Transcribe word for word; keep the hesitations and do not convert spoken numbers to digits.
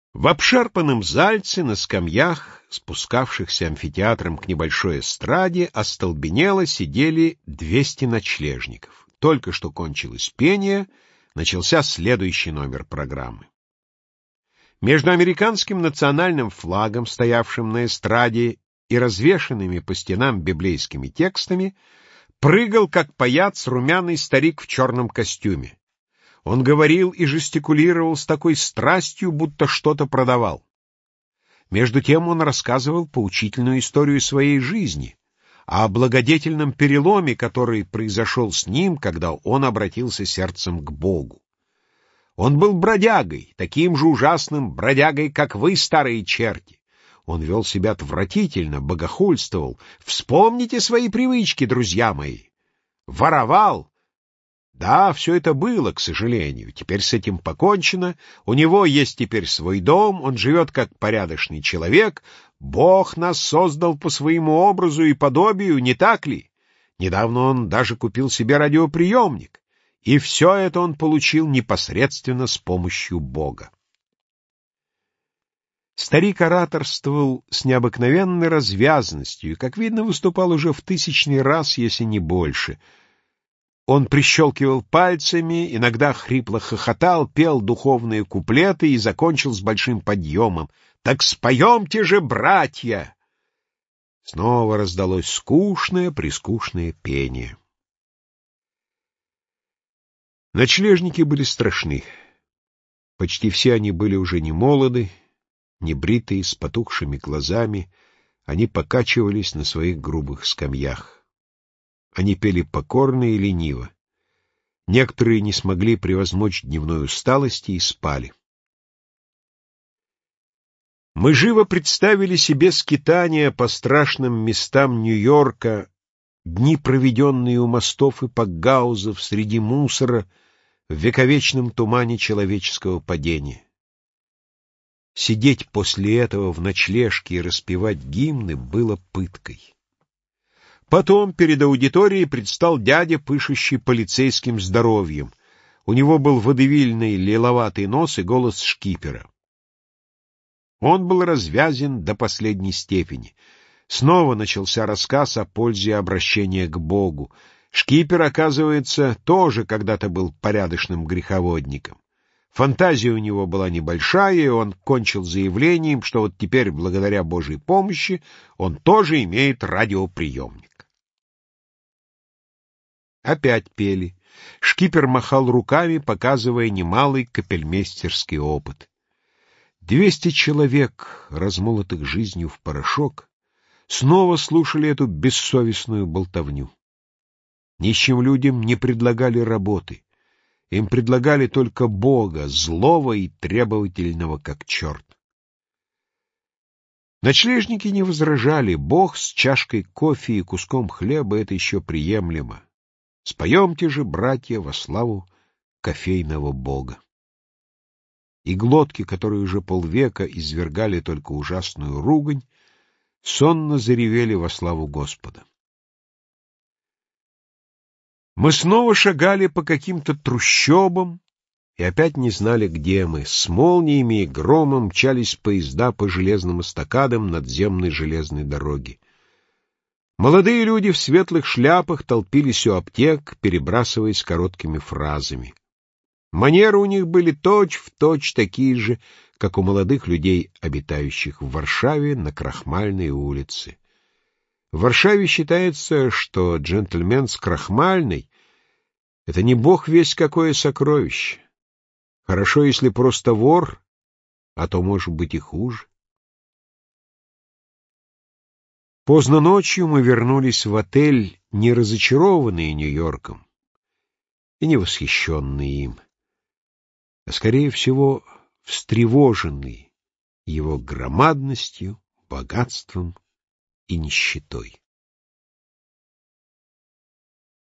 В обшарпанном зальце на скамьях, спускавшихся амфитеатром к небольшой эстраде, остолбенело сидели двести ночлежников. Только что кончилось пение, начался следующий номер программы. Между американским национальным флагом, стоявшим на эстраде, и развешанными по стенам библейскими текстами, прыгал, как паяц, румяный старик в черном костюме. Он говорил и жестикулировал с такой страстью, будто что-то продавал. Между тем он рассказывал поучительную историю своей жизни, о благодетельном переломе, который произошел с ним, когда он обратился сердцем к Богу. Он был бродягой, таким же ужасным бродягой, как вы, старые черти. Он вел себя отвратительно, богохульствовал. Вспомните свои привычки, друзья мои. Воровал. Да, все это было, к сожалению. Теперь с этим покончено. У него есть теперь свой дом, он живет как порядочный человек. Бог нас создал по своему образу и подобию, не так ли? Недавно он даже купил себе радиоприемник. И все это он получил непосредственно с помощью Бога. Старик ораторствовал с необыкновенной развязностью и, как видно, выступал уже в тысячный раз, если не больше. Он прищелкивал пальцами, иногда хрипло хохотал, пел духовные куплеты и закончил с большим подъемом. «Так споемте же, братья!» Снова раздалось скучное, прискучное пение. Ночлежники были страшны. Почти все они были уже не молоды, не бритые, с потухшими глазами. Они покачивались на своих грубых скамьях. Они пели покорно и лениво. Некоторые не смогли превозмочь дневной усталости и спали. Мы живо представили себе скитания по страшным местам Нью-Йорка, дни, проведенные у мостов и пакгаузов, среди мусора, в вековечном тумане человеческого падения. Сидеть после этого в ночлежке и распевать гимны было пыткой. Потом перед аудиторией предстал дядя, пышущий полицейским здоровьем. У него был водевильный лиловатый нос и голос шкипера. Он был развязен до последней степени. Снова начался рассказ о пользе обращения к Богу. Шкипер, оказывается, тоже когда-то был порядочным греховодником. Фантазия у него была небольшая, и он кончил заявлением, что вот теперь, благодаря Божьей помощи, он тоже имеет радиоприемник. Опять пели. Шкипер махал руками, показывая немалый капельмейстерский опыт. Двести человек, размолотых жизнью в порошок, снова слушали эту бессовестную болтовню. Нищим людям не предлагали работы. Им предлагали только Бога, злого и требовательного, как черт. Ночлежники не возражали. Бог с чашкой кофе и куском хлеба — это еще приемлемо. Споемте же, братья, во славу кофейного Бога. И глотки, которые уже полвека извергали только ужасную ругань, сонно заревели во славу Господа. Мы снова шагали по каким-то трущобам и опять не знали, где мы. С молниями и громом мчались поезда по железным эстакадам надземной железной дороги. Молодые люди в светлых шляпах толпились у аптек, перебрасываясь короткими фразами. Манеры у них были точь-в-точь такие же, как у молодых людей, обитающих в Варшаве на Крахмальной улице. В Варшаве считается, что джентльмен с Крахмальной — это не бог весть какое сокровище. Хорошо, если просто вор, а то, может быть, и хуже. Поздно ночью мы вернулись в отель, не разочарованные Нью-Йорком и не восхищенные им, а, скорее всего, встревоженные его громадностью, богатством и нищетой.